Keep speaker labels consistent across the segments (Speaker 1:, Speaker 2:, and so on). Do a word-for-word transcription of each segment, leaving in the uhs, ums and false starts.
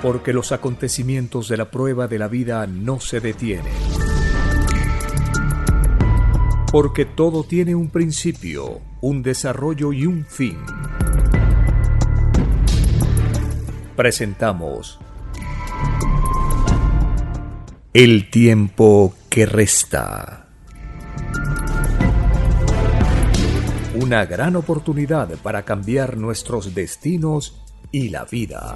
Speaker 1: porque los acontecimientos de la prueba de la vida no se detienen. Porque todo tiene un principio, un desarrollo y un fin. Presentamos El tiempo que resta. Una gran oportunidad para cambiar nuestros destinos y la vida.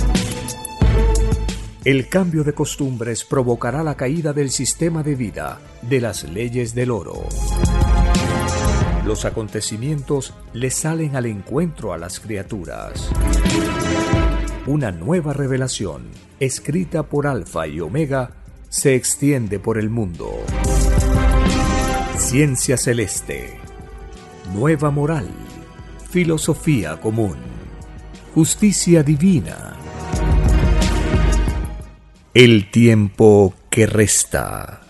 Speaker 1: El cambio de costumbres provocará la caída del sistema de vida, de las leyes del oro. Los acontecimientos le salen al encuentro a las criaturas. Una nueva revelación, escrita por Alfa y Omega, se extiende por el mundo. Ciencia celeste, nueva moral, filosofía común, justicia divina. El tiempo que resta.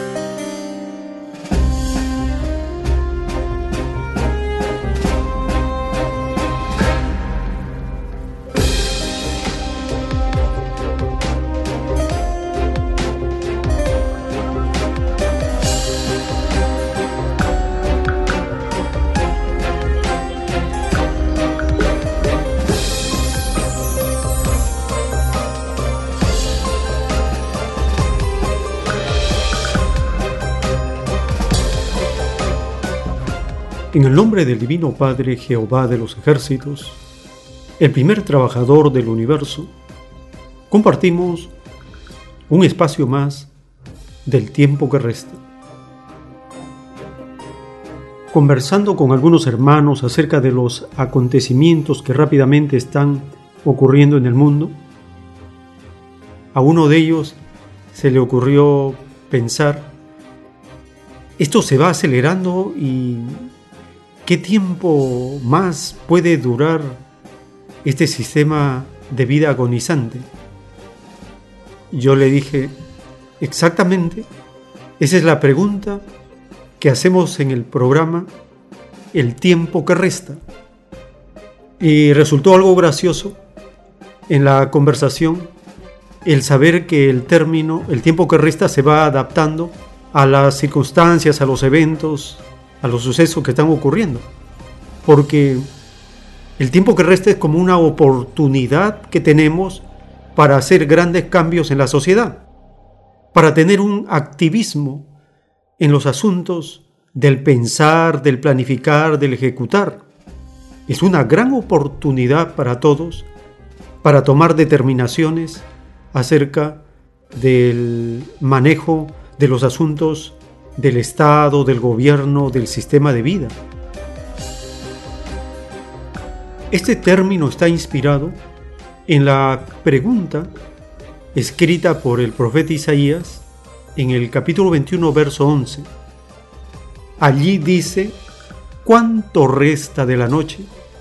Speaker 2: En el nombre del Divino Padre Jehová de los ejércitos, el primer trabajador del universo, compartimos un espacio más del tiempo que resta. Conversando con algunos hermanos acerca de los acontecimientos que rápidamente están ocurriendo en el mundo, a uno de ellos se le ocurrió pensar, esto se va acelerando y ¿qué tiempo más puede durar este sistema de vida agonizante? Yo le dije, exactamente, esa es la pregunta que hacemos en el programa El tiempo que resta. Y resultó algo gracioso en la conversación el saber que el término, el tiempo que resta, se va adaptando a las circunstancias, a los eventos, a los sucesos que están ocurriendo, porque el tiempo que resta es como una oportunidad que tenemos para hacer grandes cambios en la sociedad, para tener un activismo en los asuntos del pensar, del planificar, del ejecutar. Es una gran oportunidad para todos para tomar determinaciones acerca del manejo de los asuntos del Estado, del gobierno, del sistema de vida. Este término está inspirado en la pregunta escrita por el profeta Isaías en el capítulo veintiuno, verso once. Allí dice, ¿cuánto resta de la noche?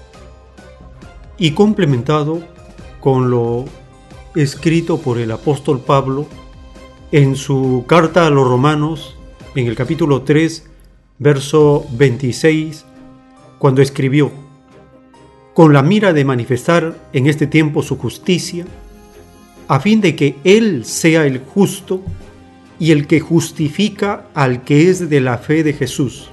Speaker 2: Y complementado con lo escrito por el apóstol Pablo en su carta a los romanos, en el capítulo tres, verso veintiséis, cuando escribió, con la mira de manifestar en este tiempo su justicia, a fin de que Él sea el justo y el que justifica al que es de la fe de Jesús.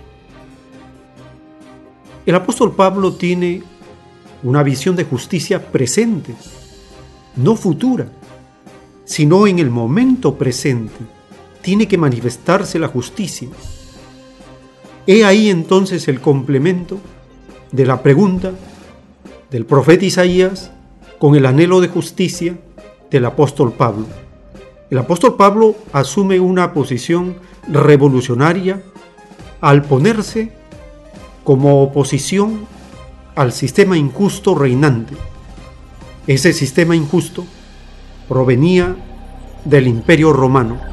Speaker 2: El apóstol Pablo tiene una visión de justicia presente, no futura, sino en el momento presente. Tiene que manifestarse la justicia. He ahí entonces el complemento de la pregunta del profeta Isaías con el anhelo de justicia del apóstol Pablo. El apóstol Pablo asume una posición revolucionaria al ponerse como oposición al sistema injusto reinante. Ese sistema injusto provenía del Imperio Romano.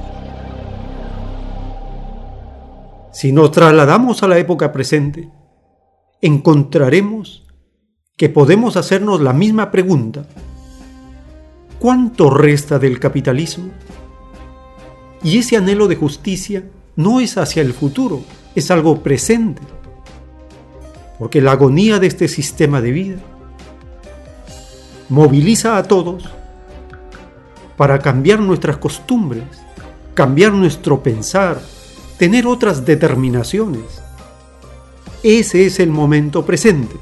Speaker 2: Si nos trasladamos a la época presente, encontraremos que podemos hacernos la misma pregunta. ¿Cuánto resta del capitalismo? Y ese anhelo de justicia no es hacia el futuro, es algo presente. Porque la agonía de este sistema de vida moviliza a todos para cambiar nuestras costumbres, cambiar nuestro pensar, tener otras determinaciones. Ese es el momento presente.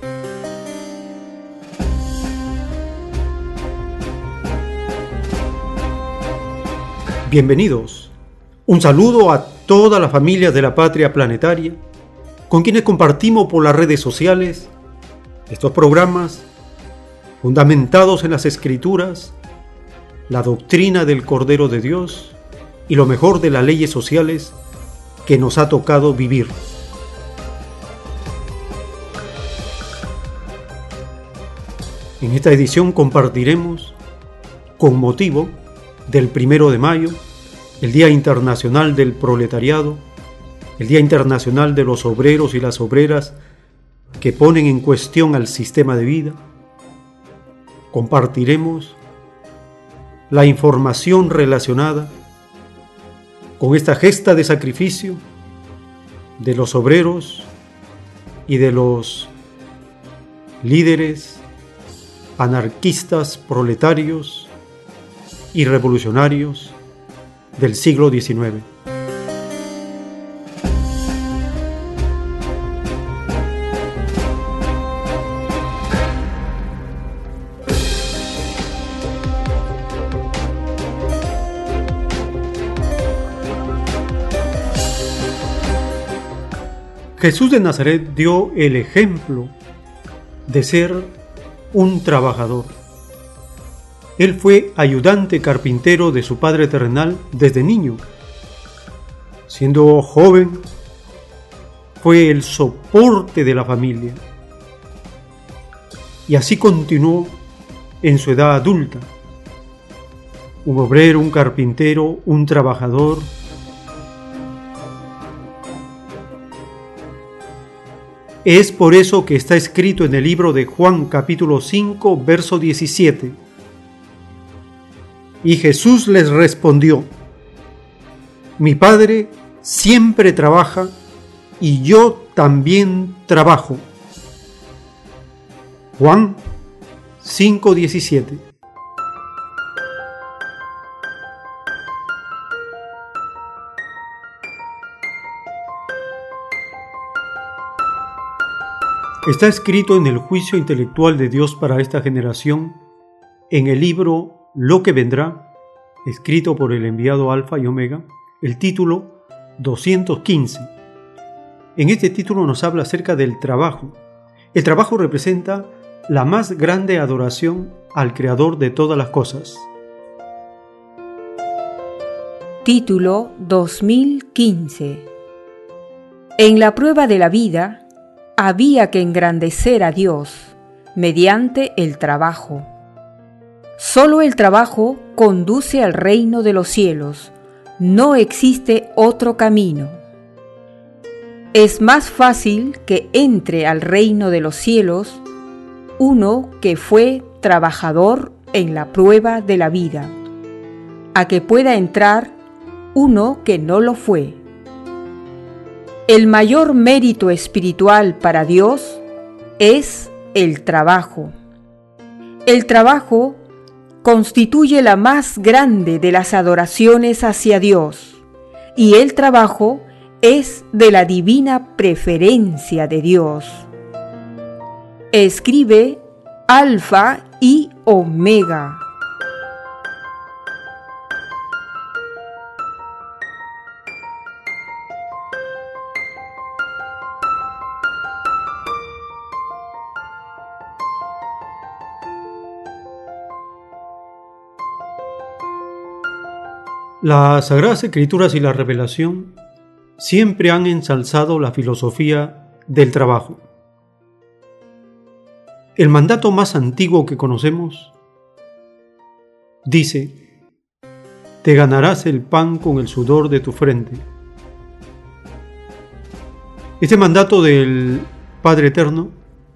Speaker 2: Bienvenidos. Un saludo a todas las familias de la Patria Planetaria, con quienes compartimos por las redes sociales estos programas fundamentados en las Escrituras, la doctrina del Cordero de Dios y lo mejor de las leyes sociales que nos ha tocado vivir. En esta edición compartiremos, con motivo del primero de mayo, el Día Internacional del Proletariado, el Día Internacional de los Obreros y las Obreras que ponen en cuestión al sistema de vida, compartiremos la información relacionada con esta gesta de sacrificio de los obreros y de los líderes anarquistas, proletarios y revolucionarios del siglo diecinueve. Jesús de Nazaret dio el ejemplo de ser un trabajador. Él fue ayudante carpintero de su padre terrenal desde niño. Siendo joven, fue el soporte de la familia. Y así continuó en su edad adulta. Un obrero, un carpintero, un trabajador. Es por eso que está escrito en el libro de Juan capítulo cinco, verso diecisiete. Y Jesús les respondió: mi Padre siempre trabaja y yo también trabajo. Juan cinco diecisiete. Está escrito en el juicio intelectual de Dios para esta generación, en el libro Lo que vendrá, escrito por el enviado Alfa y Omega, el título doscientos quince. En este título nos habla acerca del trabajo. El trabajo representa la más grande adoración al Creador de todas las cosas.
Speaker 3: Título dos mil quince. En la prueba de la vida, había que engrandecer a Dios mediante el trabajo. Solo el trabajo conduce al reino de los cielos, no existe otro camino. Es más fácil que entre al reino de los cielos uno que fue trabajador en la prueba de la vida, a que pueda entrar uno que no lo fue. El mayor mérito espiritual para Dios es el trabajo. El trabajo constituye la más grande de las adoraciones hacia Dios, y el trabajo es de la divina preferencia de Dios. Escribe Alfa y Omega.
Speaker 2: Las Sagradas Escrituras y la Revelación siempre han ensalzado la filosofía del trabajo. El mandato más antiguo que conocemos dice: te ganarás el pan con el sudor de tu frente. Este mandato del Padre Eterno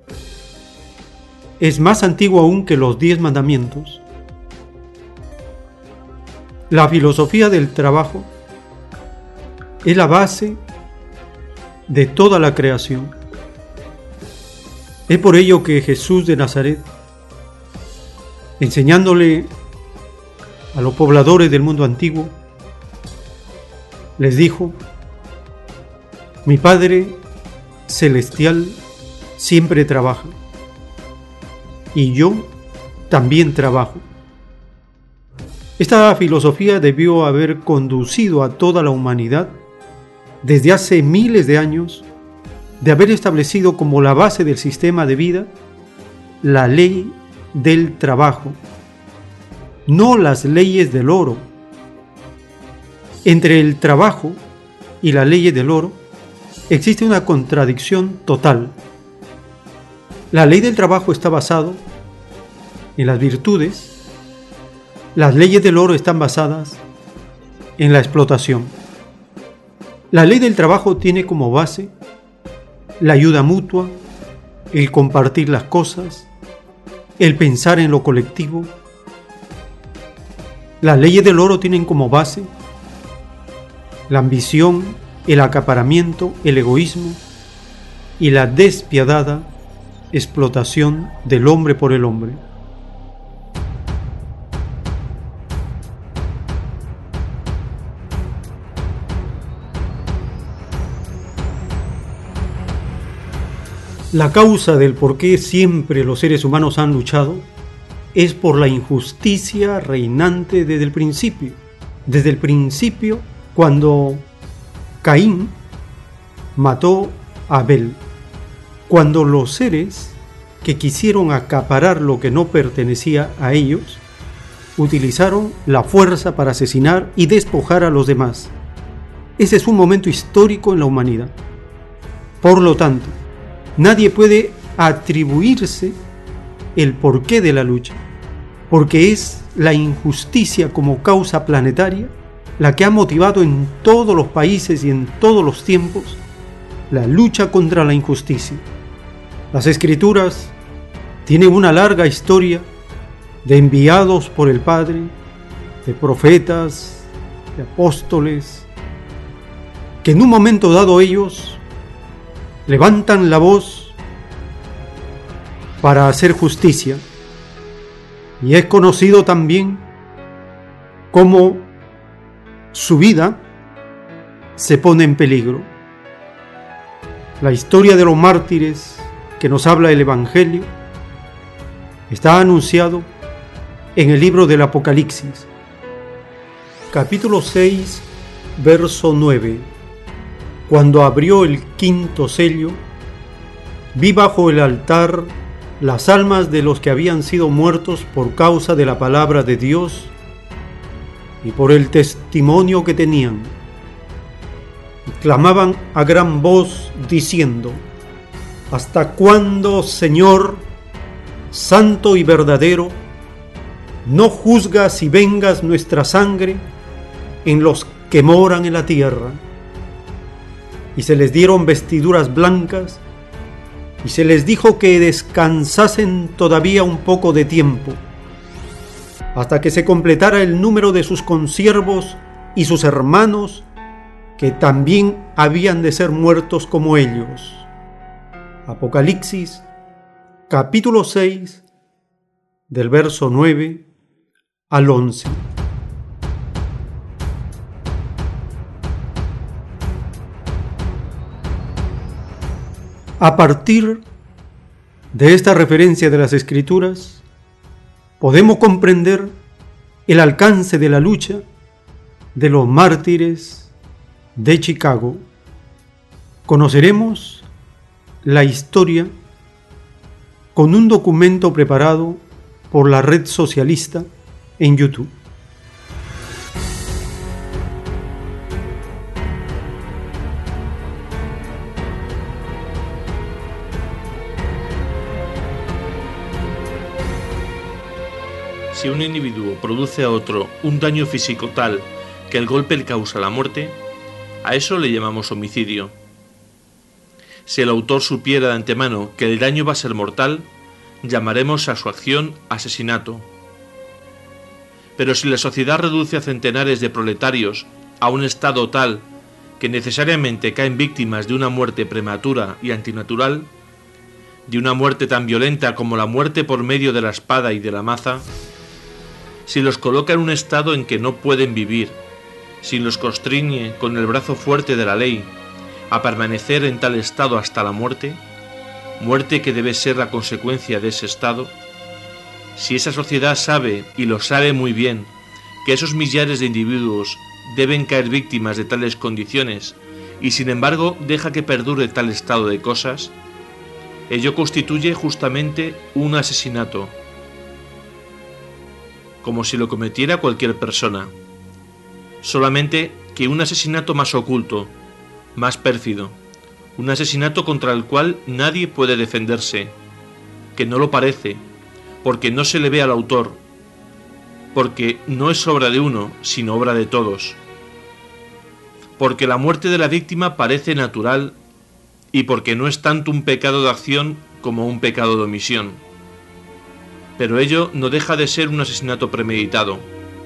Speaker 2: es más antiguo aún que los diez mandamientos. La filosofía del trabajo es la base de toda la creación. Es por ello que Jesús de Nazaret, enseñándole a los pobladores del mundo antiguo, les dijo: mi Padre Celestial siempre trabaja, y yo también trabajo. Esta filosofía debió haber conducido a toda la humanidad desde hace miles de años, de haber establecido como la base del sistema de vida la ley del trabajo, no las leyes del oro. Entre el trabajo y las leyes del oro existe una contradicción total. La ley del trabajo está basada en las virtudes, las leyes del oro están basadas en la explotación. La ley del trabajo tiene como base la ayuda mutua, el compartir las cosas, el pensar en lo colectivo. Las leyes del oro tienen como base la ambición, el acaparamiento, el egoísmo y la despiadada explotación del hombre por el hombre. La causa del por qué siempre los seres humanos han luchado es por la injusticia reinante desde el principio. Desde el principio, cuando Caín mató a Abel, cuando los seres que quisieron acaparar lo que no pertenecía a ellos, utilizaron la fuerza para asesinar y despojar a los demás. Ese es un momento histórico en la humanidad. Por lo tanto, nadie puede atribuirse el porqué de la lucha, porque es la injusticia como causa planetaria la que ha motivado en todos los países y en todos los tiempos la lucha contra la injusticia. Las Escrituras tienen una larga historia de enviados por el Padre, de profetas, de apóstoles, que en un momento dado ellos levantan la voz para hacer justicia, y es conocido también cómo su vida se pone en peligro. La historia de los mártires que nos habla el Evangelio está anunciado en el libro del Apocalipsis, capítulo seis, verso nueve. Cuando abrió el quinto sello, vi bajo el altar las almas de los que habían sido muertos por causa de la palabra de Dios y por el testimonio que tenían. Y clamaban a gran voz diciendo: ¿hasta cuándo, Señor, santo y verdadero, no juzgas y vengas nuestra sangre en los que moran en la tierra? Y se les dieron vestiduras blancas, y se les dijo que descansasen todavía un poco de tiempo, hasta que se completara el número de sus consiervos y sus hermanos, que también habían de ser muertos como ellos. Apocalipsis, capítulo seis, del verso nueve al once. A partir de esta referencia de las Escrituras, podemos comprender el alcance de la lucha de los mártires de Chicago. Conoceremos la historia con un documento preparado por la red socialista en YouTube.
Speaker 4: Si un individuo produce a otro un daño físico tal que el golpe le causa la muerte, a eso le llamamos homicidio. Si el autor supiera de antemano que el daño va a ser mortal, llamaremos a su acción asesinato. Pero si la sociedad reduce a centenares de proletarios a un estado tal que necesariamente caen víctimas de una muerte prematura y antinatural, de una muerte tan violenta como la muerte por medio de la espada y de la maza, si los coloca en un estado en que no pueden vivir, si los constriñe con el brazo fuerte de la ley a permanecer en tal estado hasta la muerte, muerte que debe ser la consecuencia de ese estado, si esa sociedad sabe, y lo sabe muy bien, que esos millares de individuos deben caer víctimas de tales condiciones y sin embargo deja que perdure tal estado de cosas, ello constituye justamente un asesinato, como si lo cometiera cualquier persona, solamente que un asesinato más oculto, más pérfido, un asesinato contra el cual nadie puede defenderse, que no lo parece, porque no se le ve al autor, porque no es obra de uno, sino obra de todos, porque la muerte de la víctima parece natural y porque no es tanto un pecado de acción como un pecado de omisión. Pero ello no deja de ser un asesinato premeditado.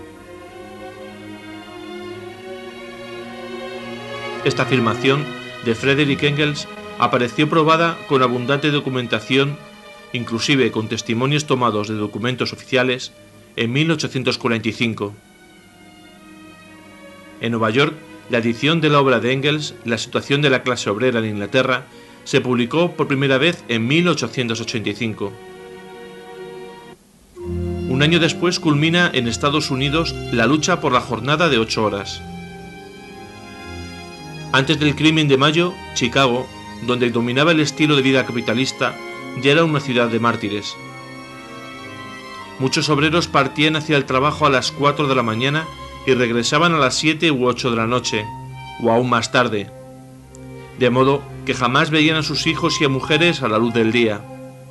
Speaker 4: Esta afirmación de Friedrich Engels apareció probada con abundante documentación, inclusive con testimonios tomados de documentos oficiales, en mil ochocientos cuarenta y cinco. En Nueva York, la edición de la obra de Engels, La situación de la clase obrera en Inglaterra, se publicó por primera vez en mil ochocientos ochenta y cinco. Un año después culmina en Estados Unidos la lucha por la jornada de ocho horas. Antes del crimen de mayo, Chicago, donde dominaba el estilo de vida capitalista, ya era una ciudad de mártires. Muchos obreros partían hacia el trabajo a las cuatro de la mañana y regresaban a las siete u ocho de la noche, o aún más tarde, de modo que jamás veían a sus hijos y a mujeres a la luz del día.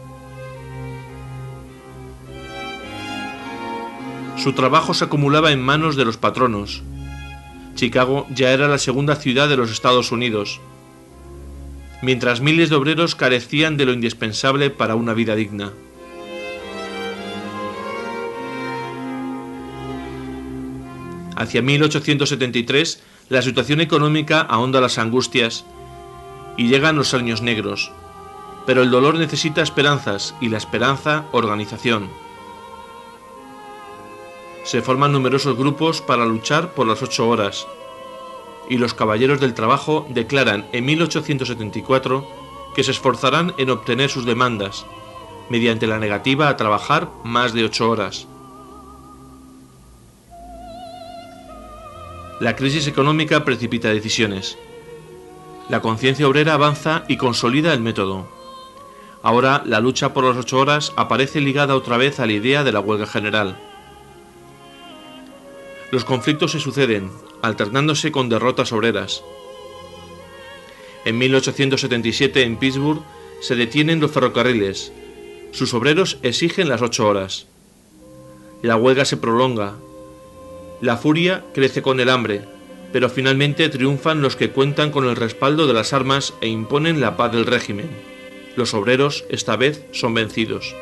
Speaker 4: Su trabajo se acumulaba en manos de los patronos. Chicago ya era la segunda ciudad de los Estados Unidos, mientras miles de obreros carecían de lo indispensable para una vida digna. Hacia mil ochocientos setenta y tres, la situación económica ahonda las angustias y llegan los años negros, pero el dolor necesita esperanzas y la esperanza organización. Se forman numerosos grupos para luchar por las ocho horas, y los caballeros del trabajo declaran en mil ochocientos setenta y cuatro que se esforzarán en obtener sus demandas, mediante la negativa a trabajar más de ocho horas. La crisis económica precipita decisiones. La conciencia obrera avanza y consolida el método. Ahora la lucha por las ocho horas aparece ligada otra vez a la idea de la huelga general. Los conflictos se suceden, alternándose con derrotas obreras. En mil ochocientos setenta y siete en Pittsburgh se detienen los ferrocarriles. Sus obreros exigen las ocho horas. La huelga se prolonga. La furia crece con el hambre, pero finalmente triunfan los que cuentan con el respaldo de las armas e imponen la paz del régimen. Los obreros, esta vez, son vencidos.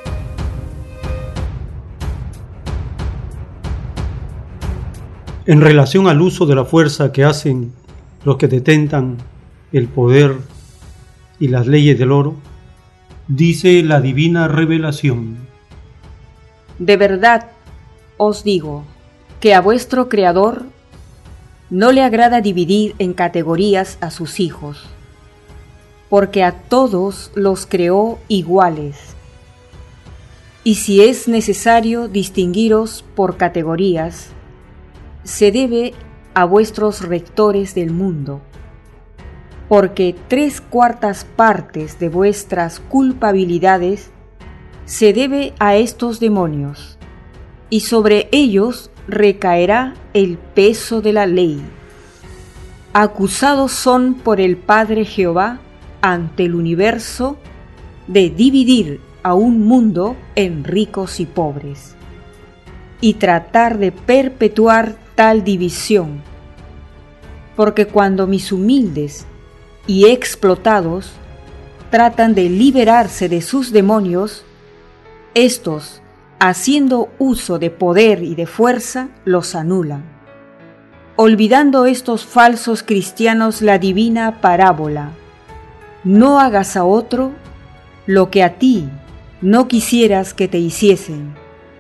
Speaker 2: En relación al uso de la fuerza que hacen los que detentan el poder y las leyes del oro, dice la divina revelación:
Speaker 3: De verdad os digo que a vuestro Creador no le agrada dividir en categorías a sus hijos, porque a todos los creó iguales. Y si es necesario distinguiros por categorías, se debe a vuestros rectores del mundo, porque tres cuartas partes de vuestras culpabilidades se debe a estos demonios, y sobre ellos recaerá el peso de la ley. Acusados son por el Padre Jehová ante el universo de dividir a un mundo en ricos y pobres, y tratar de perpetuar tal división, porque cuando mis humildes y explotados tratan de liberarse de sus demonios, estos, haciendo uso de poder y de fuerza, los anulan, olvidando estos falsos cristianos la divina parábola: no hagas a otro lo que a ti no quisieras que te hiciesen.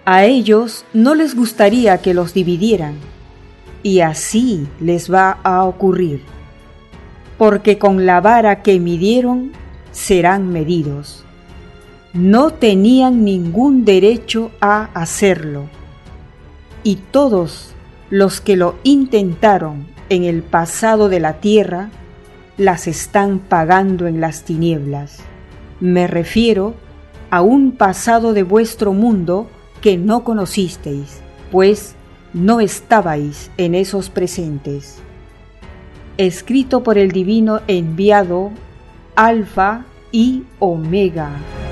Speaker 3: A ellos no les gustaría que los dividieran, y así les va a ocurrir, porque con la vara que midieron serán medidos. No tenían ningún derecho a hacerlo, y todos los que lo intentaron en el pasado de la tierra las están pagando en las tinieblas. Me refiero a un pasado de vuestro mundo que no conocisteis, pues no estabais en esos presentes. Escrito por el divino enviado, Alfa y Omega.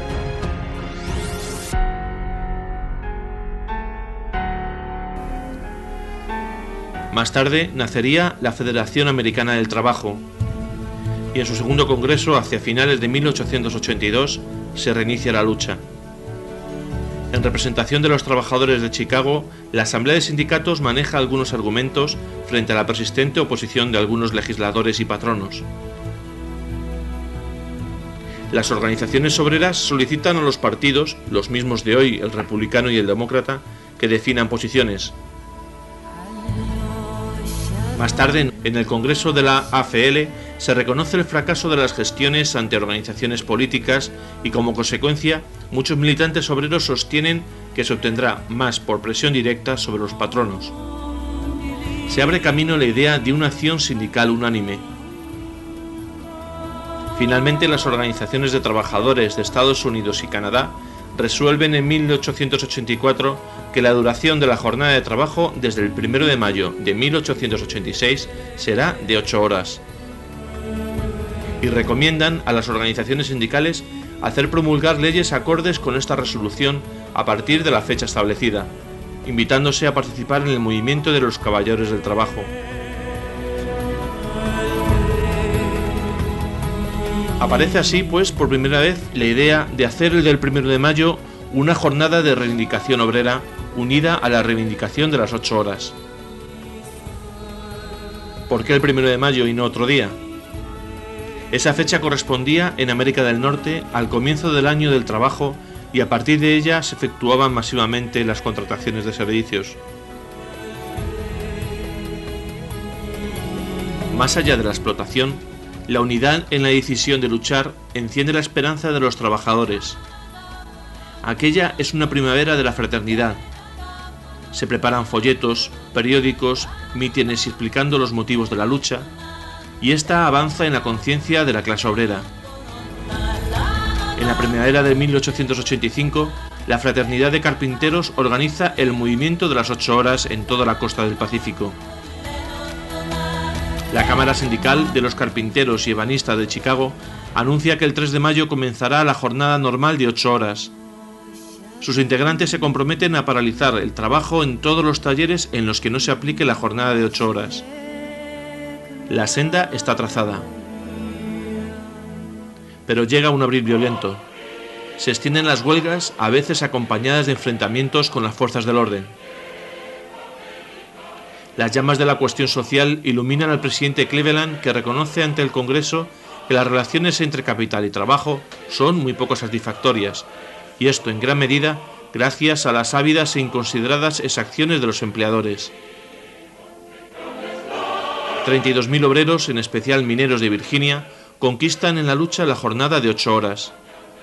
Speaker 4: Más tarde nacería la Federación Americana del Trabajo, y en su segundo congreso, hacia finales de mil ochocientos ochenta y dos, se reinicia la lucha. En representación de los trabajadores de Chicago, la Asamblea de Sindicatos maneja algunos argumentos frente a la persistente oposición de algunos legisladores y patronos. Las organizaciones obreras solicitan a los partidos, los mismos de hoy, el republicano y el demócrata, que definan posiciones. Más tarde, en el Congreso de la A F L, se reconoce el fracaso de las gestiones ante organizaciones políticas y, como consecuencia, muchos militantes obreros sostienen que se obtendrá más por presión directa sobre los patronos. Se abre camino la idea de una acción sindical unánime. Finalmente, las organizaciones de trabajadores de Estados Unidos y Canadá resuelven en mil ochocientos ochenta y cuatro que la duración de la jornada de trabajo desde el primero de mayo de mil ochocientos ochenta y seis será de ocho horas. Y recomiendan a las organizaciones sindicales hacer promulgar leyes acordes con esta resolución a partir de la fecha establecida, invitándose a participar en el movimiento de los caballeros del trabajo. Aparece así, pues, por primera vez la idea de hacer el del primero de mayo una jornada de reivindicación obrera unida a la reivindicación de las ocho horas. ¿Por qué el primero de mayo y no otro día? Esa fecha correspondía en América del Norte al comienzo del año del trabajo y a partir de ella se efectuaban masivamente las contrataciones de servicios. Más allá de la explotación, la unidad en la decisión de luchar enciende la esperanza de los trabajadores. Aquella es una primavera de la fraternidad. Se preparan folletos, periódicos, mítines explicando los motivos de la lucha, y esta avanza en la conciencia de la clase obrera. En la primavera de mil ochocientos ochenta y cinco, la Fraternidad de Carpinteros organiza el movimiento de las ocho horas en toda la costa del Pacífico. La Cámara Sindical de los Carpinteros y Ebanistas de Chicago anuncia que el tres de mayo comenzará la jornada normal de ocho horas. Sus integrantes se comprometen a paralizar el trabajo en todos los talleres en los que no se aplique la jornada de ocho horas. La senda está trazada. Pero llega un abril violento. Se extienden las huelgas, a veces acompañadas de enfrentamientos con las fuerzas del orden. Las llamas de la cuestión social iluminan al presidente Cleveland, que reconoce ante el Congreso que las relaciones entre capital y trabajo son muy poco satisfactorias, y esto en gran medida gracias a las ávidas e inconsideradas exacciones de los empleadores. treinta y dos mil obreros, en especial mineros de Virginia, conquistan en la lucha la jornada de ocho horas.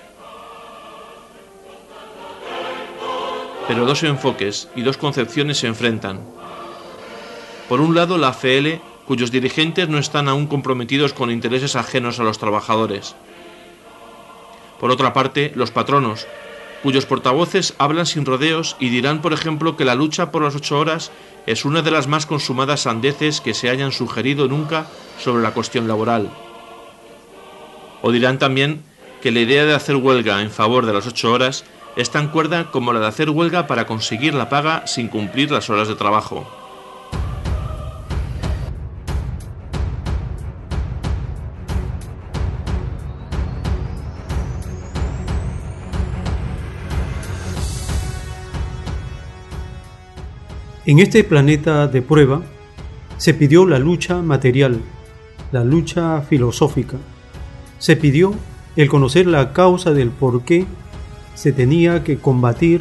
Speaker 4: Pero dos enfoques y dos concepciones se enfrentan. Por un lado, la A F L, cuyos dirigentes no están aún comprometidos con intereses ajenos a los trabajadores. Por otra parte, los patronos, cuyos portavoces hablan sin rodeos y dirán, por ejemplo, que la lucha por las ocho horas es una de las más consumadas sandeces que se hayan sugerido nunca sobre la cuestión laboral. O dirán también que la idea de hacer huelga en favor de las ocho horas es tan cuerda como la de hacer huelga para conseguir la paga sin cumplir las horas de trabajo.
Speaker 2: En este planeta de prueba se pidió la lucha material, la lucha filosófica. Se pidió el conocer la causa del por qué se tenía que combatir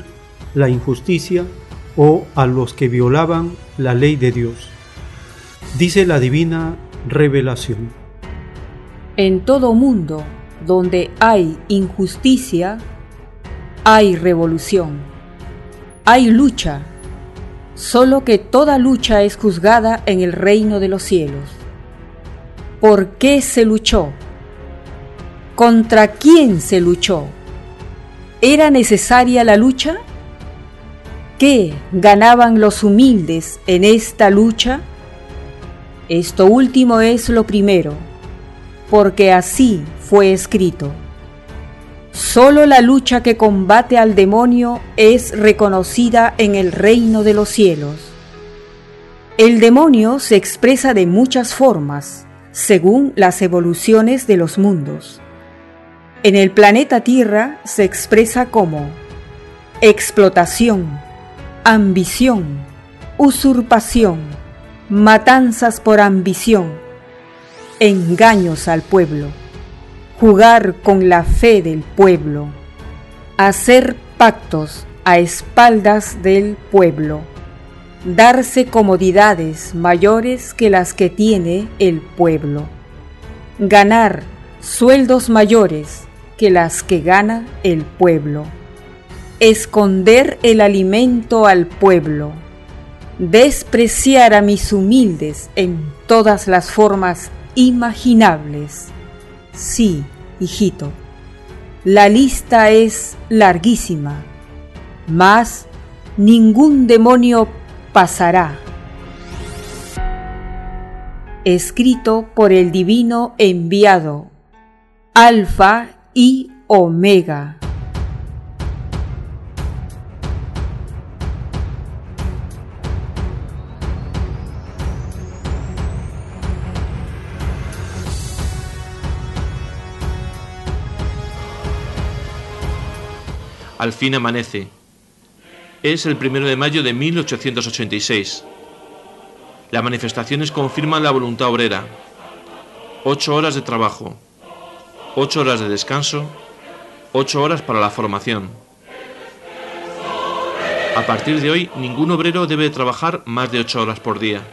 Speaker 2: la injusticia o a los que violaban la ley de Dios. Dice la divina revelación:
Speaker 3: En todo mundo donde hay injusticia, hay revolución, hay lucha, solo que toda lucha es juzgada en el reino de los cielos. ¿Por qué se luchó? ¿Contra quién se luchó? ¿Era necesaria la lucha? ¿Qué ganaban los humildes en esta lucha? Esto último es lo primero, porque así fue escrito. Solo la lucha que combate al demonio es reconocida en el reino de los cielos. El demonio se expresa de muchas formas, según las evoluciones de los mundos. En el planeta Tierra se expresa como explotación, ambición, usurpación, matanzas por ambición, engaños al pueblo, jugar con la fe del pueblo, hacer pactos a espaldas del pueblo, darse comodidades mayores que las que tiene el pueblo, ganar sueldos mayores que las que gana el pueblo, esconder el alimento al pueblo, despreciar a mis humildes en todas las formas imaginables. Sí, hijito, la lista es larguísima, mas ningún demonio pasará. Escrito por el divino enviado, Alfa y Omega.
Speaker 4: Al fin amanece. Es el primero de mayo de mil ochocientos ochenta y seis. Las manifestaciones confirman la voluntad obrera. Ocho horas de trabajo, ocho horas de descanso, ocho horas para la formación. A partir de hoy, ningún obrero debe trabajar más de ocho horas por día.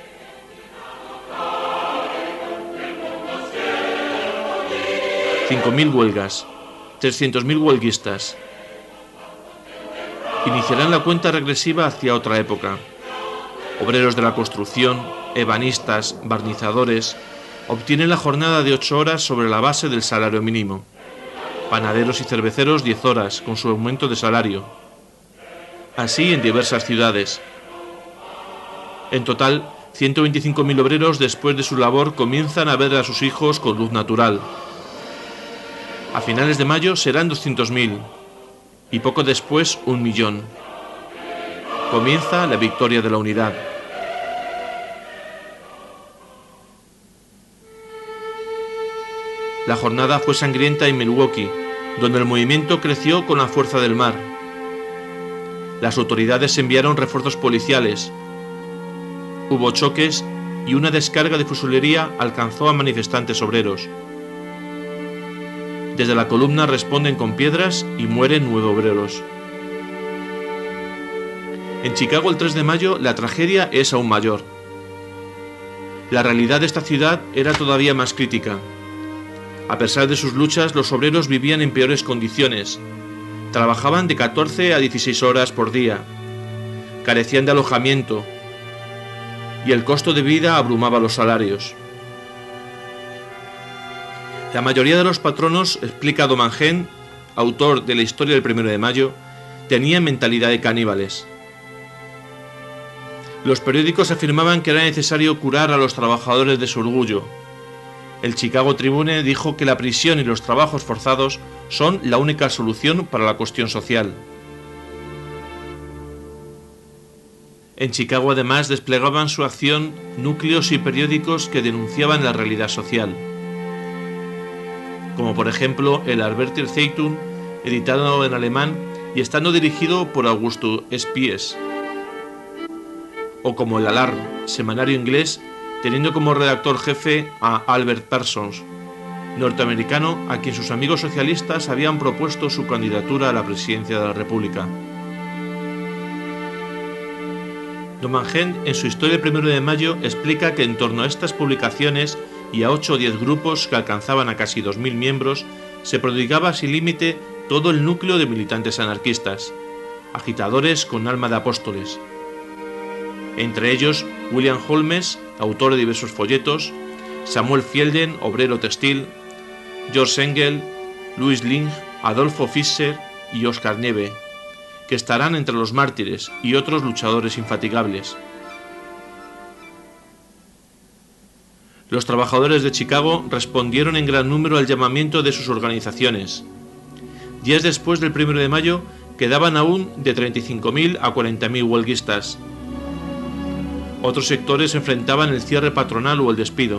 Speaker 4: cinco mil huelgas, trescientos mil huelguistas. Iniciarán la cuenta regresiva hacia otra época. Obreros de la construcción, ebanistas, barnizadores, obtienen la jornada de ocho horas sobre la base del salario mínimo. Panaderos y cerveceros diez horas, con su aumento de salario. Así en diversas ciudades. En total, ciento veinticinco mil obreros después de su labor comienzan a ver a sus hijos con luz natural. A finales de mayo serán doscientos mil. Y poco después un millón. Comienza la victoria de la unidad. La jornada fue sangrienta en Milwaukee, donde el movimiento creció con la fuerza del mar. Las autoridades enviaron refuerzos policiales. Hubo choques y una descarga de fusilería alcanzó a manifestantes obreros. Desde la columna responden con piedras y mueren nueve obreros. En Chicago el tres de mayo la tragedia es aún mayor. La realidad de esta ciudad era todavía más crítica. A pesar de sus luchas, los obreros vivían en peores condiciones. Trabajaban de catorce a dieciséis horas por día. Carecían de alojamiento. Y el costo de vida abrumaba los salarios. La mayoría de los patronos, explica Domangen, autor de la historia del primero de mayo, tenían mentalidad de caníbales. Los periódicos afirmaban que era necesario curar a los trabajadores de su orgullo. El Chicago Tribune dijo que la prisión y los trabajos forzados son la única solución para la cuestión social. En Chicago además desplegaban su acción núcleos y periódicos que denunciaban la realidad social, como por ejemplo el Arbeiter Zeitung, editado en alemán y estando dirigido por Augusto Spies, o como el Alarm, semanario inglés, teniendo como redactor jefe a Albert Parsons, norteamericano a quien sus amigos socialistas habían propuesto su candidatura a la presidencia de la República. Domangend, en su Historia del primero de mayo, explica que en torno a estas publicaciones y a ocho o diez grupos que alcanzaban a casi dos mil miembros, se prodigaba sin límite todo el núcleo de militantes anarquistas, agitadores con alma de apóstoles. Entre ellos, William Holmes, autor de diversos folletos, Samuel Fielden, obrero textil, George Engel, Louis Ling, Adolfo Fischer y Oscar Nieve, que estarán entre los mártires y otros luchadores infatigables. Los trabajadores de Chicago respondieron en gran número al llamamiento de sus organizaciones. Días después del primero de mayo quedaban aún de treinta y cinco mil a cuarenta mil huelguistas. Otros sectores enfrentaban el cierre patronal o el despido.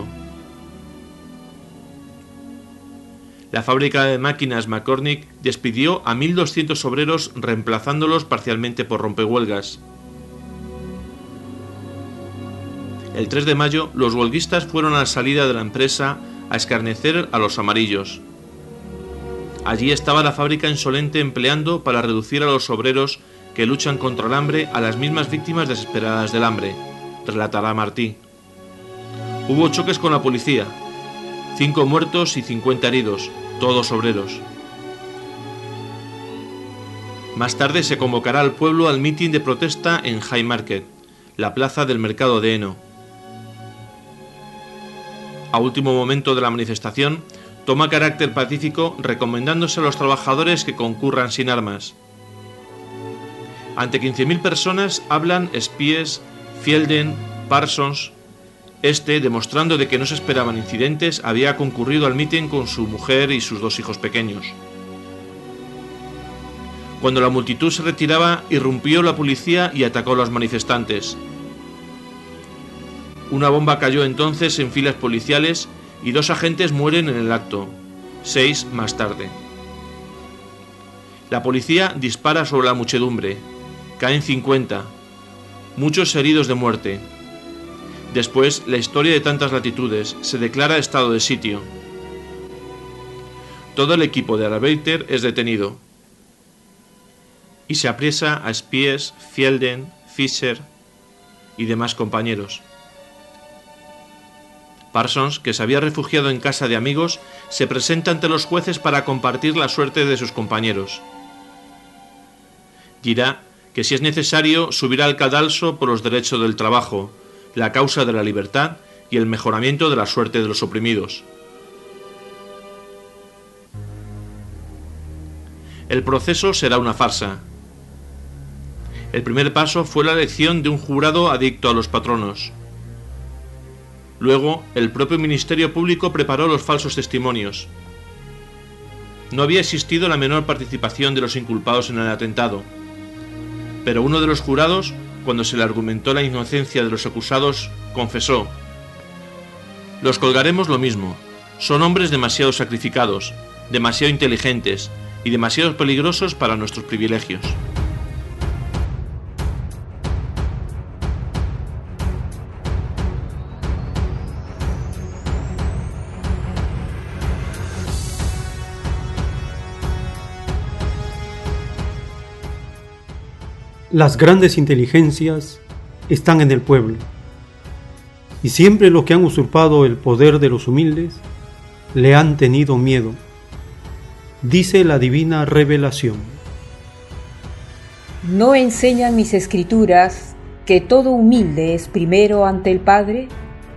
Speaker 4: La fábrica de máquinas McCormick despidió a mil doscientos obreros, reemplazándolos parcialmente por rompehuelgas. El tres de mayo, los huelguistas fueron a la salida de la empresa a escarnecer a los amarillos. Allí estaba la fábrica insolente empleando para reducir a los obreros que luchan contra el hambre a las mismas víctimas desesperadas del hambre, relatará Martí. Hubo choques con la policía, cinco muertos y cincuenta heridos, todos obreros. Más tarde se convocará al pueblo al mitin de protesta en High Market, la plaza del mercado de heno. A último momento de la manifestación, toma carácter pacífico recomendándose a los trabajadores que concurran sin armas. Ante quince mil personas hablan Spies, Fielden, Parsons. Este, demostrando de que no se esperaban incidentes, había concurrido al mitin con su mujer y sus dos hijos pequeños. Cuando la multitud se retiraba, irrumpió la policía y atacó a los manifestantes. Una bomba cayó entonces en filas policiales y dos agentes mueren en el acto, seis más tarde. La policía dispara sobre la muchedumbre, caen cincuenta, muchos heridos de muerte. Después, la historia de tantas latitudes, se declara estado de sitio. Todo el equipo de Arbeiter es detenido y se apresa a Spies, Fielden, Fischer y demás compañeros. Parsons, que se había refugiado en casa de amigos, se presenta ante los jueces para compartir la suerte de sus compañeros. Dirá que si es necesario subirá al cadalso por los derechos del trabajo, la causa de la libertad y el mejoramiento de la suerte de los oprimidos. El proceso será una farsa. El primer paso fue la elección de un jurado adicto a los patronos. Luego, el propio Ministerio Público preparó los falsos testimonios. No había existido la menor participación de los inculpados en el atentado, pero uno de los jurados, cuando se le argumentó la inocencia de los acusados, confesó: «Los colgaremos lo mismo. Son hombres demasiado sacrificados, demasiado inteligentes y demasiado peligrosos para nuestros privilegios».
Speaker 2: Las grandes inteligencias están en el pueblo, y siempre los que han usurpado el poder de los humildes le han tenido miedo, dice la divina revelación.
Speaker 3: ¿No enseñan mis escrituras que todo humilde es primero ante el Padre?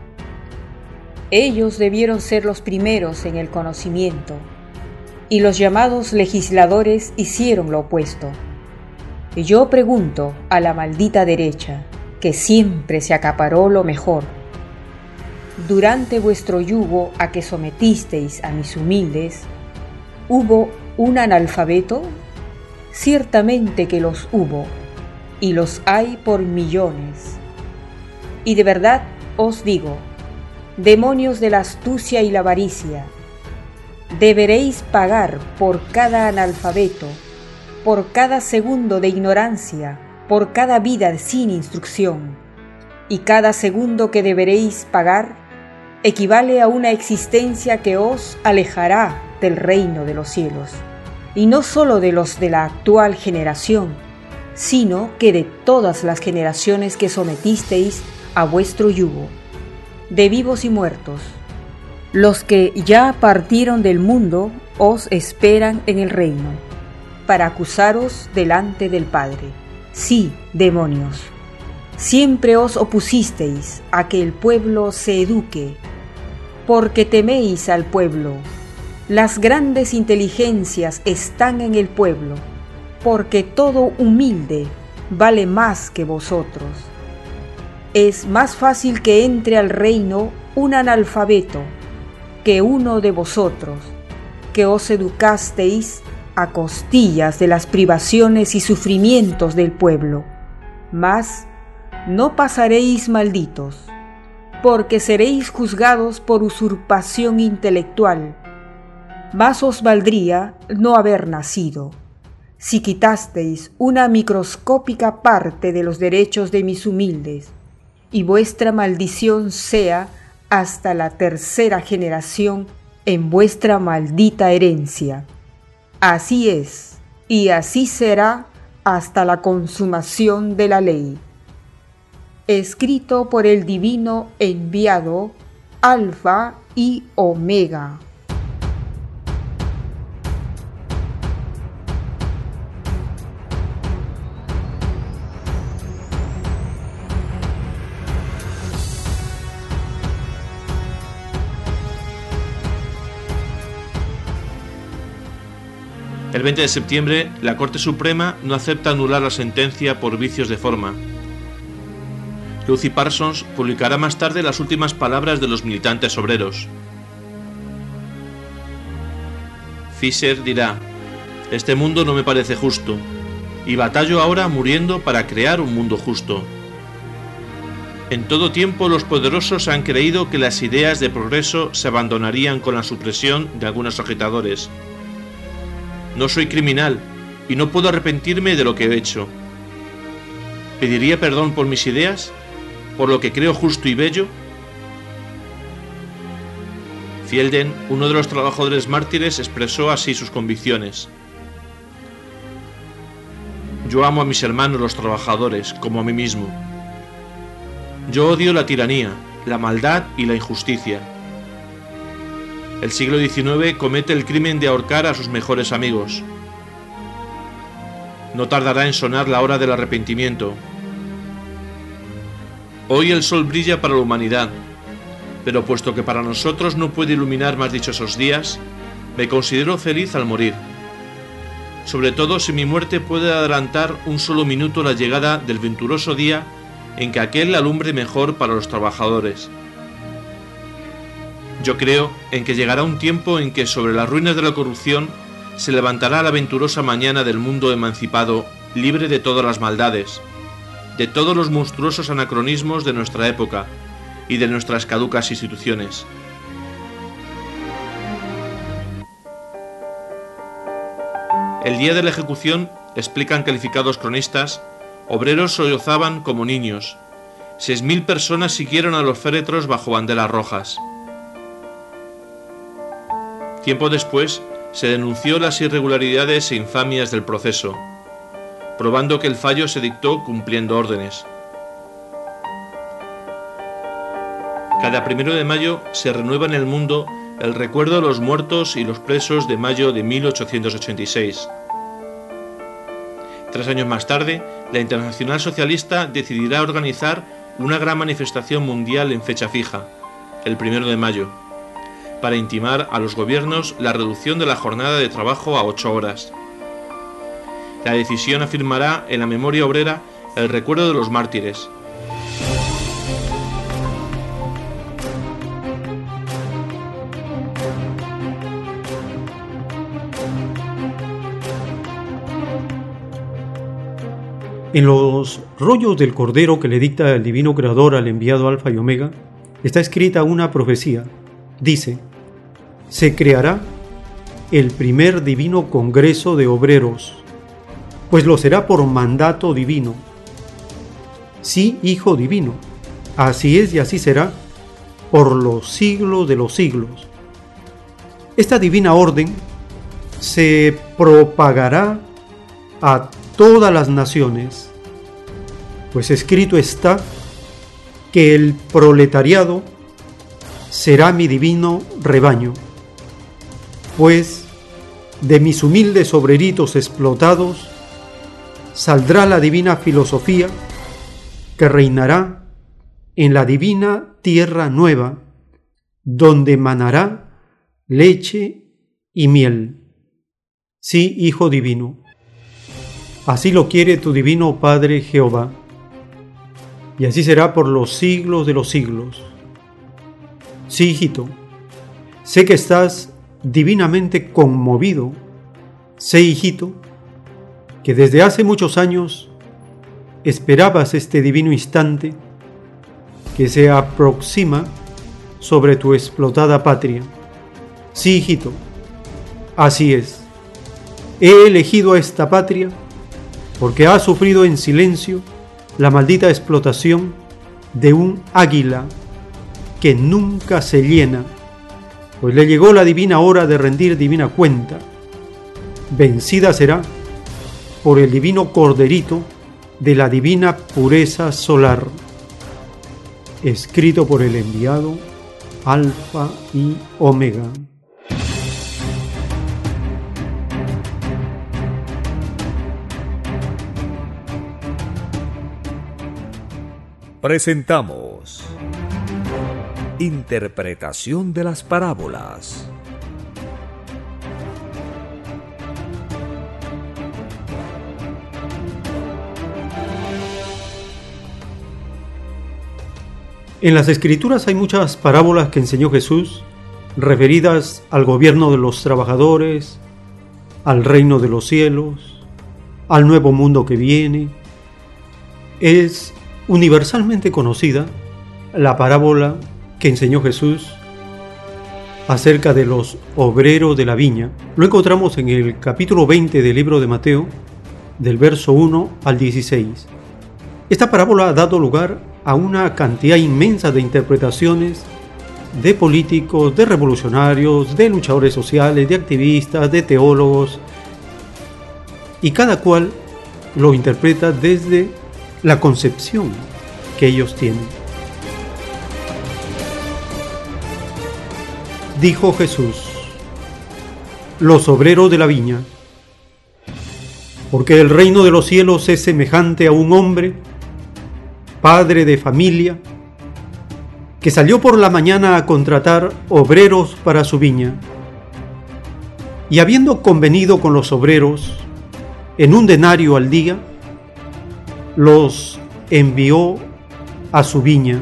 Speaker 3: Ellos debieron ser los primeros en el conocimiento, y los llamados legisladores hicieron lo opuesto. Yo pregunto a la maldita derecha, que siempre se acaparó lo mejor: durante vuestro yugo a que sometisteis a mis humildes, ¿hubo un analfabeto? Ciertamente que los hubo, y los hay por millones. Y de verdad os digo, demonios de la astucia y la avaricia, deberéis pagar por cada analfabeto, por cada segundo de ignorancia, por cada vida sin instrucción, y cada segundo que deberéis pagar equivale a una existencia que os alejará del reino de los cielos, y no solo de los de la actual generación, sino que de todas las generaciones que sometisteis a vuestro yugo, de vivos y muertos. Los que ya partieron del mundo os esperan en el reino, para acusaros delante del Padre. Sí, demonios, siempre os opusisteis a que el pueblo se eduque, porque teméis al pueblo. Las grandes inteligencias están en el pueblo, porque todo humilde vale más que vosotros. Es más fácil que entre al reino un analfabeto que uno de vosotros, que os educasteis a costillas de las privaciones y sufrimientos del pueblo. Mas no pasaréis malditos, porque seréis juzgados por usurpación intelectual. Más os valdría no haber nacido, si quitasteis una microscópica parte de los derechos de mis humildes, y vuestra maldición sea hasta la tercera generación en vuestra maldita herencia. Así es, y así será hasta la consumación de la ley. Escrito por el divino enviado, Alfa y Omega.
Speaker 4: El veinte de septiembre, la Corte Suprema no acepta anular la sentencia por vicios de forma. Lucy Parsons publicará más tarde las últimas palabras de los militantes obreros. Fisher dirá: «Este mundo no me parece justo, y batallo ahora muriendo para crear un mundo justo». En todo tiempo los poderosos han creído que las ideas de progreso se abandonarían con la supresión de algunos agitadores. No soy criminal y no puedo arrepentirme de lo que he hecho. ¿Pediría perdón por mis ideas? ¿Por lo que creo justo y bello? Fielden, uno de los trabajadores mártires, expresó así sus convicciones. Yo amo a mis hermanos los trabajadores como a mí mismo. Yo odio la tiranía, la maldad y la injusticia. El siglo diecinueve comete el crimen de ahorcar a sus mejores amigos. No tardará en sonar la hora del arrepentimiento. Hoy el sol brilla para la humanidad, pero puesto que para nosotros no puede iluminar más dichosos días, me considero feliz al morir. Sobre todo si mi muerte puede adelantar un solo minuto la llegada del venturoso día en que aquel alumbre mejor para los trabajadores. Yo creo en que llegará un tiempo en que sobre las ruinas de la corrupción se levantará la venturosa mañana del mundo emancipado, libre de todas las maldades, de todos los monstruosos anacronismos de nuestra época y de nuestras caducas instituciones. El día de la ejecución, explican calificados cronistas, obreros sollozaban como niños. Seis mil personas siguieron a los féretros bajo banderas rojas. Tiempo después, se denunció las irregularidades e infamias del proceso, probando que el fallo se dictó cumpliendo órdenes. Cada primero de mayo se renueva en el mundo el recuerdo de los muertos y los presos de mayo de mil ochocientos ochenta y seis. Tres años más tarde, la Internacional Socialista decidirá organizar una gran manifestación mundial en fecha fija, el primero de mayo, para intimar a los gobiernos la reducción de la jornada de trabajo a ocho horas. La decisión afirmará en la memoria obrera el recuerdo de los mártires.
Speaker 2: En los rollos del Cordero que le dicta el Divino Creador al enviado Alfa y Omega, está escrita una profecía. Dice: se creará el primer divino congreso de obreros, pues lo será por mandato divino. Sí, Hijo divino, así es y así será por los siglos de los siglos. Esta divina orden se propagará a todas las naciones, pues escrito está que el proletariado será mi divino rebaño, pues de mis humildes obreritos explotados saldrá la divina filosofía que reinará en la divina tierra nueva, donde manará leche y miel. Sí, Hijo divino, así lo quiere tu divino Padre Jehová, y así será por los siglos de los siglos. Sí, hijito, sé que estás divinamente conmovido. Sé, hijito, que desde hace muchos años esperabas este divino instante que se aproxima sobre tu explotada patria. Sí, hijito, así es. He elegido a esta patria porque ha sufrido en silencio la maldita explotación de un águila que nunca se llena, pues le llegó la divina hora de rendir divina cuenta. Vencida será por el divino corderito de la divina pureza solar, escrito por el enviado Alfa y Omega.
Speaker 1: Presentamos Interpretación de las parábolas.
Speaker 2: En las Escrituras hay muchas parábolas que enseñó Jesús, referidas al gobierno de los trabajadores, al reino de los cielos, al nuevo mundo que viene. Es universalmente conocida la parábola que enseñó Jesús acerca de los obreros de la viña. Lo encontramos en el capítulo veinte del libro de Mateo, del verso uno al dieciséis. Esta parábola ha dado lugar a una cantidad inmensa de interpretaciones de políticos, de revolucionarios, de luchadores sociales, de activistas, de teólogos, y cada cual lo interpreta desde la concepción que ellos tienen. Dijo Jesús: los obreros de la viña, porque el reino de los cielos es semejante a un hombre, padre de familia, que salió por la mañana a contratar obreros para su viña, y habiendo convenido con los obreros en un denario al día, los envió a su viña.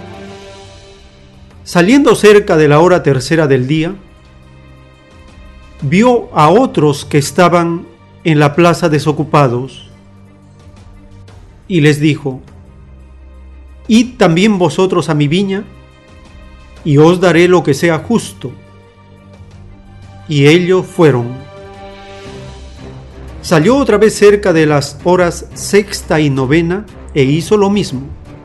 Speaker 2: Saliendo cerca de la hora tercera del día, vio a otros que estaban en la plaza desocupados, y les dijo: id también vosotros a mi viña, y os daré lo que sea justo. Y ellos fueron. Salió otra vez cerca de las horas sexta y novena, e hizo lo mismo.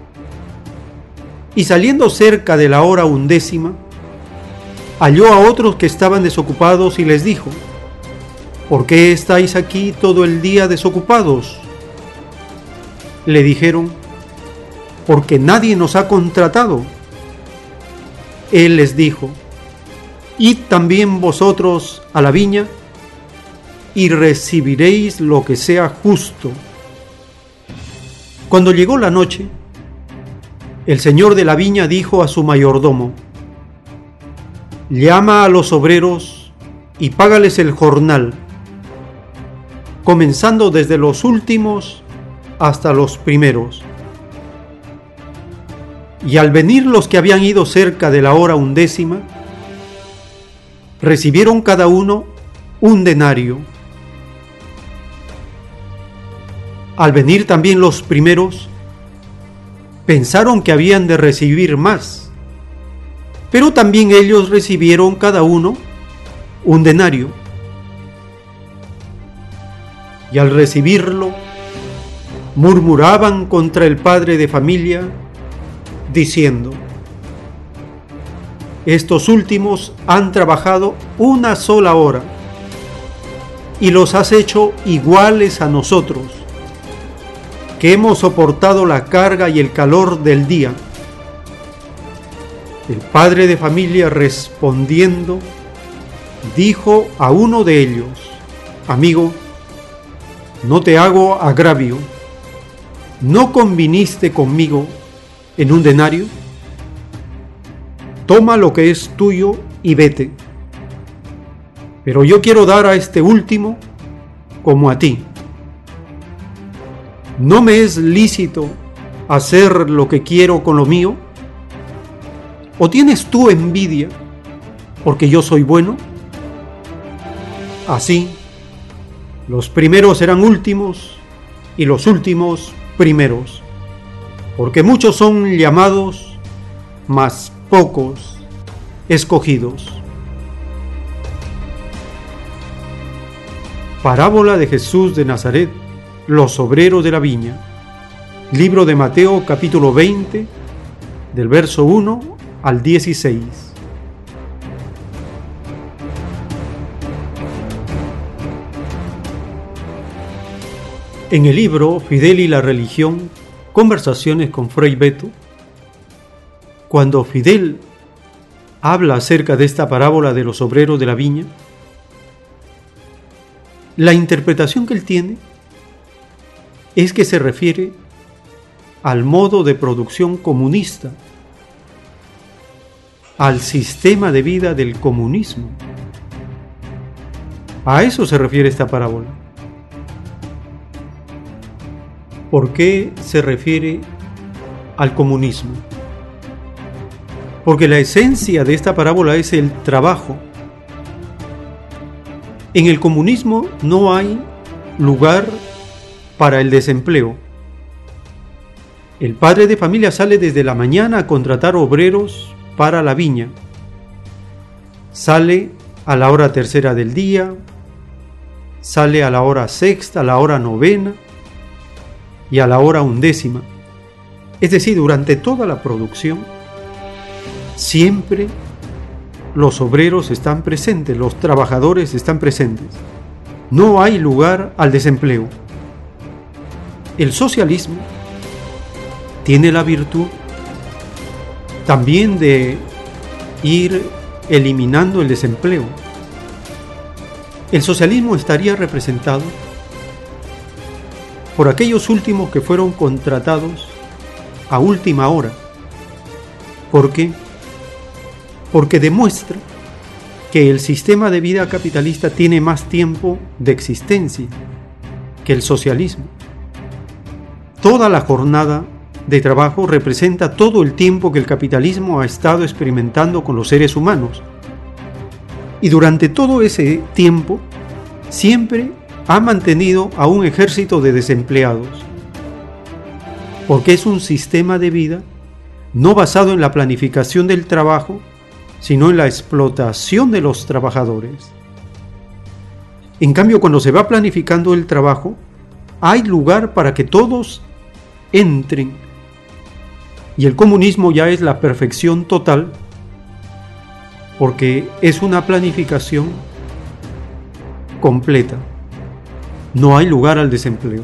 Speaker 2: Y saliendo cerca de la hora undécima, halló a otros que estaban desocupados y les dijo: ¿por qué estáis aquí todo el día desocupados? Le dijeron: porque nadie nos ha contratado. Él les dijo: id también vosotros a la viña, y recibiréis lo que sea justo. Cuando llegó la noche, el señor de la viña dijo a su mayordomo: llama a los obreros y págales el jornal, comenzando desde los últimos hasta los primeros. Y al venir los que habían ido cerca de la hora undécima, recibieron cada uno un denario. Al venir también los primeros, pensaron que habían de recibir más, pero también ellos recibieron cada uno un denario. Y al recibirlo, murmuraban contra el padre de familia, diciendo: estos últimos han trabajado una sola hora, y los has hecho iguales a nosotros, que hemos soportado la carga y el calor del día. El padre de familia, respondiendo, dijo a uno de ellos: amigo, no te hago agravio, ¿no conviniste conmigo en un denario? Toma lo que es tuyo y vete. Pero yo quiero dar a este último como a ti. ¿No me es lícito hacer lo que quiero con lo mío? ¿O tienes tú envidia porque yo soy bueno? Así, los primeros serán últimos y los últimos primeros, porque muchos son llamados, mas pocos escogidos. Parábola de Jesús de Nazaret, los obreros de la viña. Libro de Mateo, capítulo veinte, del verso uno al dieciséis. En el libro Fidel y la religión, conversaciones con Fray Beto, cuando Fidel habla acerca de esta parábola de los obreros de la viña, la interpretación que él tiene es que se refiere al modo de producción comunista, al sistema de vida del comunismo. A eso se refiere esta parábola. ¿Por qué se refiere al comunismo? Porque la esencia de esta parábola es el trabajo. En el comunismo no hay lugar para el desempleo. El padre de familia sale desde la mañana a contratar obreros para la viña. Sale a la hora tercera del día, sale a la hora sexta, a la hora novena y a la hora undécima. Es decir, durante toda la producción, siempre los obreros están presentes, los trabajadores están presentes. No hay lugar al desempleo. El socialismo tiene la virtud también de ir eliminando el desempleo. El socialismo estaría representado por aquellos últimos que fueron contratados a última hora. ¿Por qué? Porque demuestra que el sistema de vida capitalista tiene más tiempo de existencia que el socialismo. Toda la jornada de trabajo representa todo el tiempo que el capitalismo ha estado experimentando con los seres humanos. Y durante todo ese tiempo, siempre ha mantenido a un ejército de desempleados. Porque es un sistema de vida no basado en la planificación del trabajo, sino en la explotación de los trabajadores. En cambio, cuando se va planificando el trabajo, hay lugar para que todos entren. Y el comunismo ya es la perfección total, porque es una planificación completa. No hay lugar al desempleo.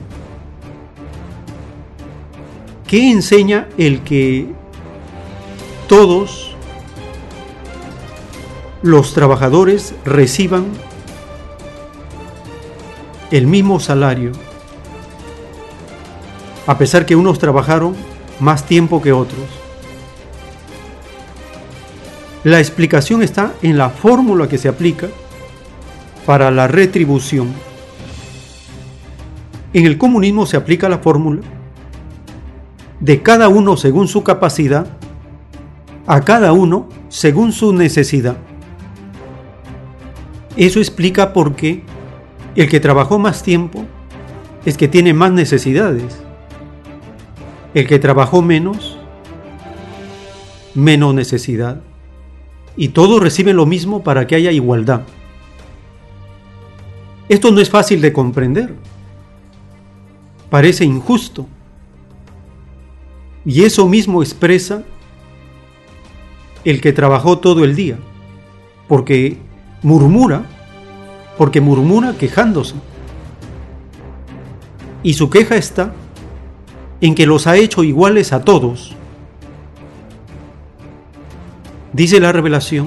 Speaker 2: ¿Qué enseña el que todos los trabajadores reciban el mismo salario, a pesar que unos trabajaron más tiempo que otros? La explicación está en la fórmula que se aplica para la retribución. En el comunismo se aplica la fórmula de cada uno según su capacidad, a cada uno según su necesidad. Eso explica por qué el que trabajó más tiempo es que tiene más necesidades. El que trabajó menos, menos necesidad. Y todos reciben lo mismo para que haya igualdad. Esto no es fácil de comprender. Parece injusto. Y eso mismo expresa el que trabajó todo el día, porque murmura porque murmura quejándose. Y su queja está en que los ha hecho iguales a todos. Dice la revelación: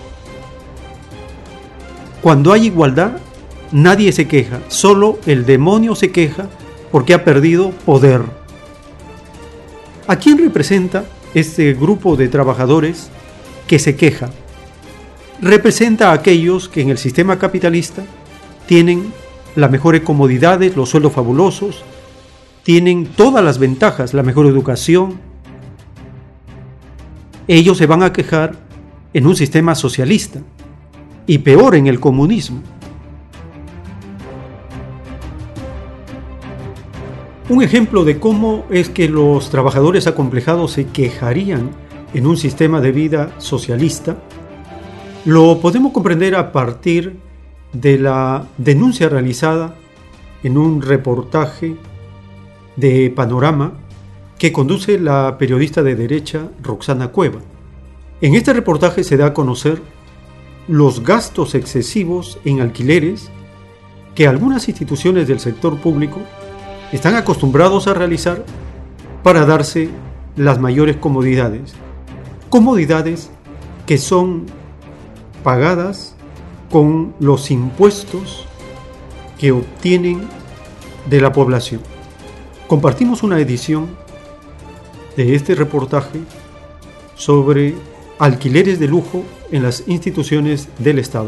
Speaker 2: cuando hay igualdad, nadie se queja, solo el demonio se queja porque ha perdido poder. ¿A quién representa este grupo de trabajadores que se queja? Representa a aquellos que en el sistema capitalista tienen las mejores comodidades, los sueldos fabulosos, tienen todas las ventajas, la mejor educación. Ellos se van a quejar en un sistema socialista y peor en el comunismo. Un ejemplo de cómo es que los trabajadores acomplejados se quejarían en un sistema de vida socialista lo podemos comprender a partir de la denuncia realizada en un reportaje de Panorama que conduce la periodista de derecha Roxana Cueva. En este reportaje se da a conocer los gastos excesivos en alquileres que algunas instituciones del sector público están acostumbrados a realizar para darse las mayores comodidades. Comodidades que son pagadas con los impuestos que obtienen de la población. Compartimos una edición de este reportaje sobre alquileres de lujo en las instituciones del Estado.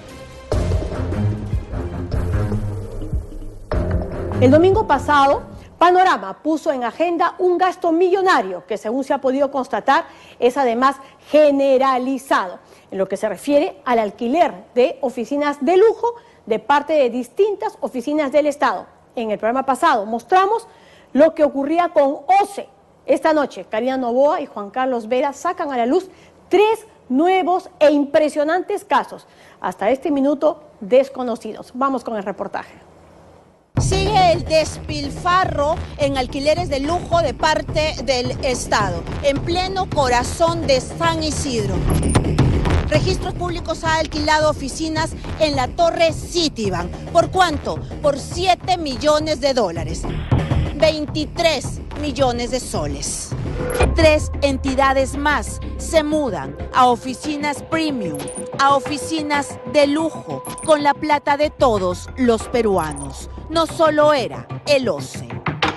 Speaker 5: El domingo pasado, Panorama puso en agenda un gasto millonario que, según se ha podido constatar, es además generalizado en lo que se refiere al alquiler de oficinas de lujo de parte de distintas oficinas del Estado. En el programa pasado mostramos lo que ocurría con O C E. Esta noche, Karina Novoa y Juan Carlos Vera sacan a la luz tres nuevos e impresionantes casos, hasta este minuto desconocidos. Vamos con el reportaje.
Speaker 6: Sigue el despilfarro en alquileres de lujo de parte del Estado, en pleno corazón de San Isidro. Registros Públicos ha alquilado oficinas en la Torre Citibank. ¿Por cuánto? Por siete millones de dólares. veintitrés millones de soles. Tres entidades más se mudan a oficinas premium, a oficinas de lujo, con la plata de todos los peruanos. No solo era el O C E.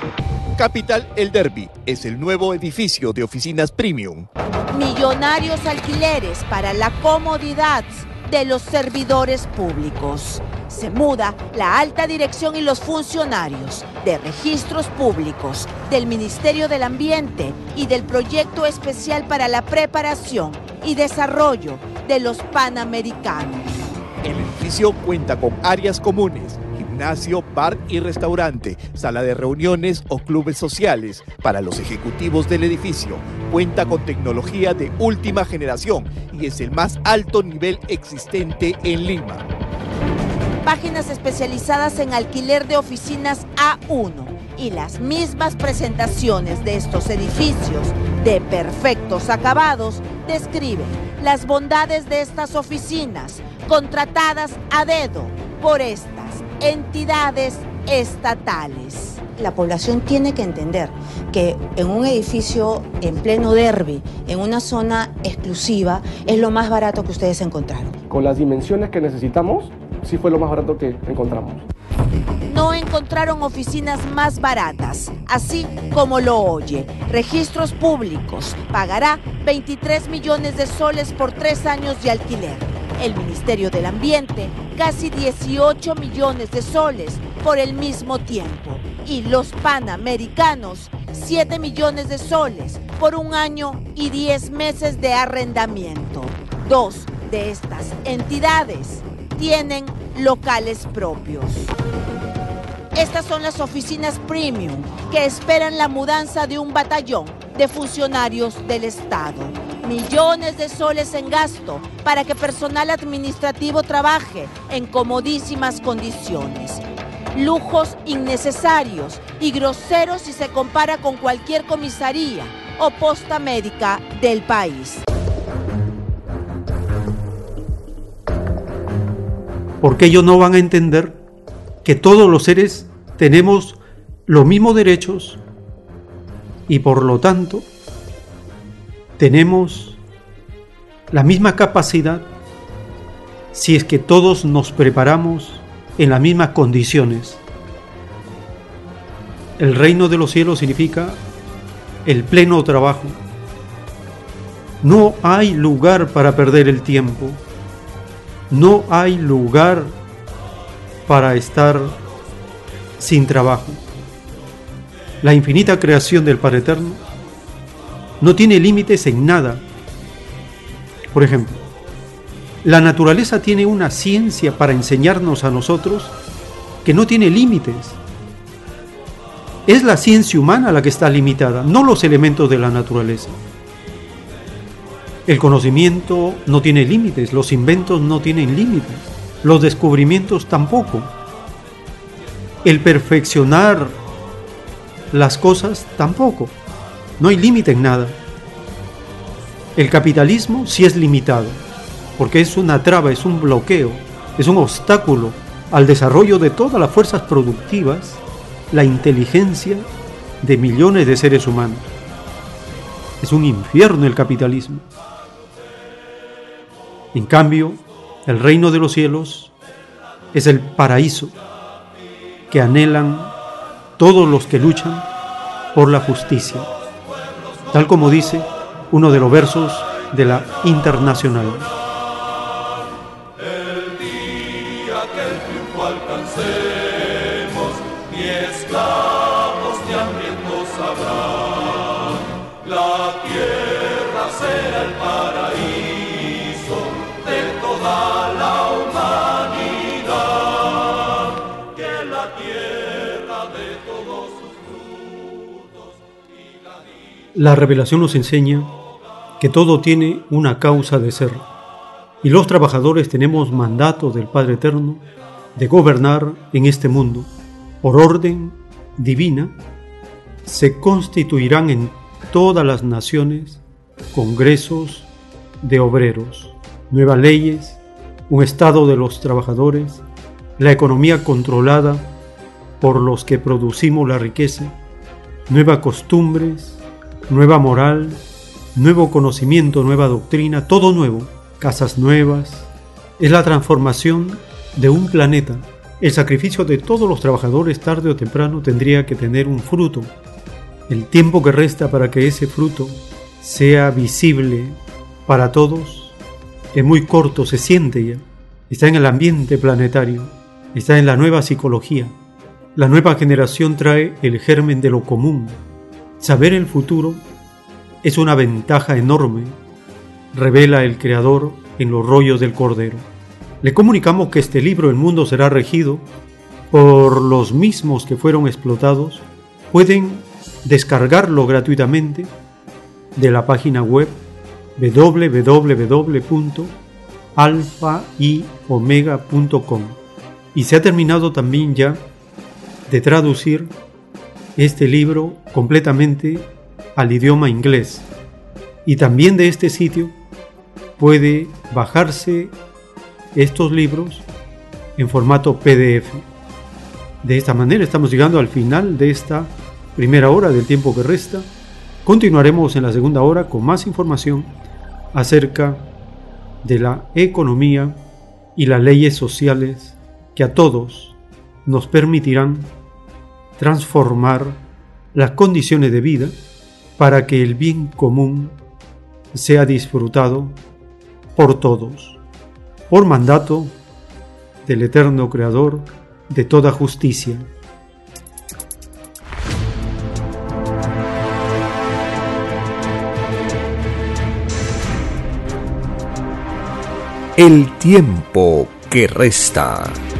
Speaker 7: Capital El Derby es el nuevo edificio de oficinas premium.
Speaker 6: Millonarios alquileres para la comodidad de los servidores públicos. Se muda la alta dirección y los funcionarios de Registros Públicos, del Ministerio del Ambiente y del Proyecto Especial para la Preparación y Desarrollo de los Panamericanos.
Speaker 7: El edificio cuenta con áreas comunes, gimnasio, bar y restaurante, sala de reuniones o clubes sociales para los ejecutivos del edificio. Cuenta con tecnología de última generación y es el más alto nivel existente en Lima.
Speaker 6: Páginas especializadas en alquiler de oficinas A uno y las mismas presentaciones de estos edificios de perfectos acabados describen las bondades de estas oficinas contratadas a dedo por estas entidades estatales.
Speaker 8: La población tiene que entender que en un edificio en pleno Derby, en una zona exclusiva, es lo más barato que ustedes encontraron.
Speaker 9: Con las dimensiones que necesitamos, sí fue lo más barato que encontramos.
Speaker 6: No encontraron oficinas más baratas, así como lo oye. Registros Públicos pagará veintitrés millones de soles por tres años de alquiler. El Ministerio del Ambiente, casi dieciocho millones de soles por el mismo tiempo. Y los Panamericanos, siete millones de soles por un año y diez meses de arrendamiento. Dos de estas entidades tienen locales propios. Estas son las oficinas premium que esperan la mudanza de un batallón de funcionarios del Estado. Millones de soles en gasto para que personal administrativo trabaje en comodísimas condiciones. Lujos innecesarios y groseros si se compara con cualquier comisaría o posta médica del país.
Speaker 2: porque ellos no van a entender que todos los seres tenemos los mismos derechos y por lo tanto tenemos la misma capacidad si es que todos nos preparamos en las mismas condiciones. El reino de los cielos significa el pleno trabajo. No hay lugar para perder el tiempo. No hay lugar para estar sin trabajo. La infinita creación del Padre Eterno no tiene límites en nada. Por ejemplo, la naturaleza tiene una ciencia para enseñarnos a nosotros que no tiene límites. Es la ciencia humana la que está limitada, no los elementos de la naturaleza. El conocimiento no tiene límites, los inventos no tienen límites, los descubrimientos tampoco. El perfeccionar las cosas tampoco. No hay límite en nada. El capitalismo sí es limitado, porque es una traba, es un bloqueo, es un obstáculo al desarrollo de todas las fuerzas productivas, la inteligencia de millones de seres humanos. Es un infierno el capitalismo. En cambio, el reino de los cielos es el paraíso que anhelan todos los que luchan por la justicia, tal como dice uno de los versos de la Internacional.
Speaker 10: El día que el triunfo alcancemos, ni esclavos ni hambrientos habrá, la tierra será el paraíso de toda la humanidad, que la tierra de todos sus frutos y la dicha.
Speaker 2: La revelación nos enseña que todo tiene una causa de ser, y los trabajadores tenemos mandato del Padre Eterno de gobernar en este mundo. Por orden divina, se constituirán en todas las naciones congresos de obreros, nuevas leyes, un estado de los trabajadores, la economía controlada por los que producimos la riqueza, nuevas costumbres, nueva moral, nuevo conocimiento, nueva doctrina, todo nuevo, casas nuevas. Es la transformación de un planeta. El sacrificio de todos los trabajadores tarde o temprano tendría que tener un fruto. El tiempo que resta para que ese fruto sea visible para todos es muy corto, se siente ya. Está en el ambiente planetario, está en la nueva psicología. La nueva generación trae el germen de lo común. Saber el futuro es una ventaja enorme, revela el Creador en los rollos del Cordero. Le comunicamos que este libro, El mundo será regido por los mismos que fueron explotados. Pueden descargarlo gratuitamente de la página web doble u doble u doble u punto alfa y omega punto com. Y se ha terminado también ya de traducir este libro completamente al idioma inglés, y también de este sitio puede bajarse estos libros en formato P D F. De esta manera estamos llegando al final de esta primera hora del tiempo que resta. Continuaremos en la segunda hora con más información acerca de la economía y las leyes sociales que a todos nos permitirán transformar las condiciones de vida para que el bien común sea disfrutado por todos, por mandato del eterno Creador de toda justicia.
Speaker 1: El tiempo que resta.